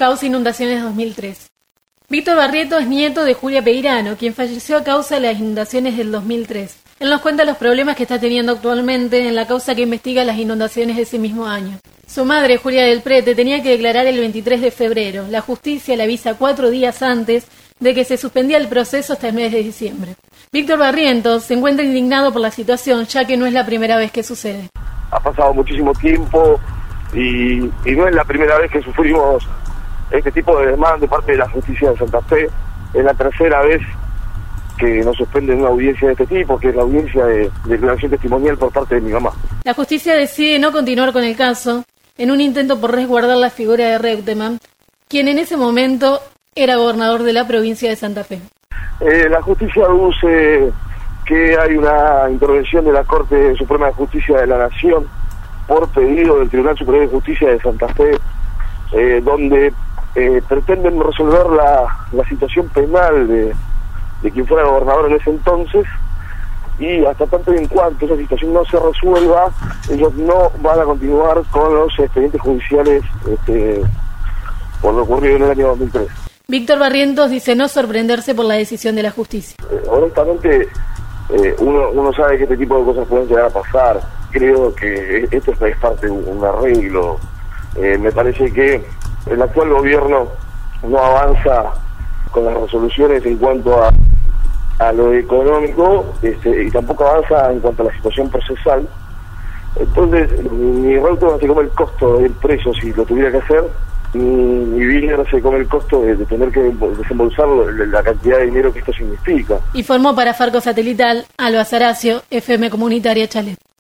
Causa Inundaciones 2003. Víctor Barrientos es nieto de Julia Peirano, quien falleció a causa de las inundaciones del 2003. Él nos cuenta los problemas que está teniendo actualmente en la causa que investiga las inundaciones de ese mismo año. Su madre, Julia del Prete, tenía que declarar el 23 de febrero. La justicia le avisa 4 días antes de que se suspendía el proceso hasta el mes de diciembre. Víctor Barrientos se encuentra indignado por la situación, ya que no es la primera vez que sucede. Ha pasado muchísimo tiempo y no es la primera vez que sufrimos este tipo de demanda de parte de la justicia de Santa Fe. Es la tercera vez que nos suspenden una audiencia de este tipo, que es la audiencia de declaración testimonial por parte de mi mamá. La justicia decide no continuar con el caso en un intento por resguardar la figura de Reutemann, quien en ese momento era gobernador de la provincia de Santa Fe. La justicia aduce que hay una intervención de la Corte Suprema de Justicia de la Nación por pedido del Tribunal Superior de Justicia de Santa Fe, donde pretenden resolver la situación penal de quien fuera gobernador en ese entonces, y hasta tanto y en cuanto esa situación no se resuelva, ellos no van a continuar con los expedientes judiciales por lo ocurrido en el año 2003. Víctor Barrientos dice no sorprenderse por la decisión de la justicia. Honestamente, uno sabe que este tipo de cosas pueden llegar a pasar. Creo que esto es parte de un arreglo. Me parece que el actual gobierno no avanza con las resoluciones en cuanto a lo económico, y tampoco avanza en cuanto a la situación procesal. Entonces, mi Reutemann se come el costo del precio si lo tuviera que hacer, mi Villa se come el costo de tener que desembolsar la cantidad de dinero que esto significa. Informó para Farco Satelital Alba Saracio, FM Comunitaria Chalet.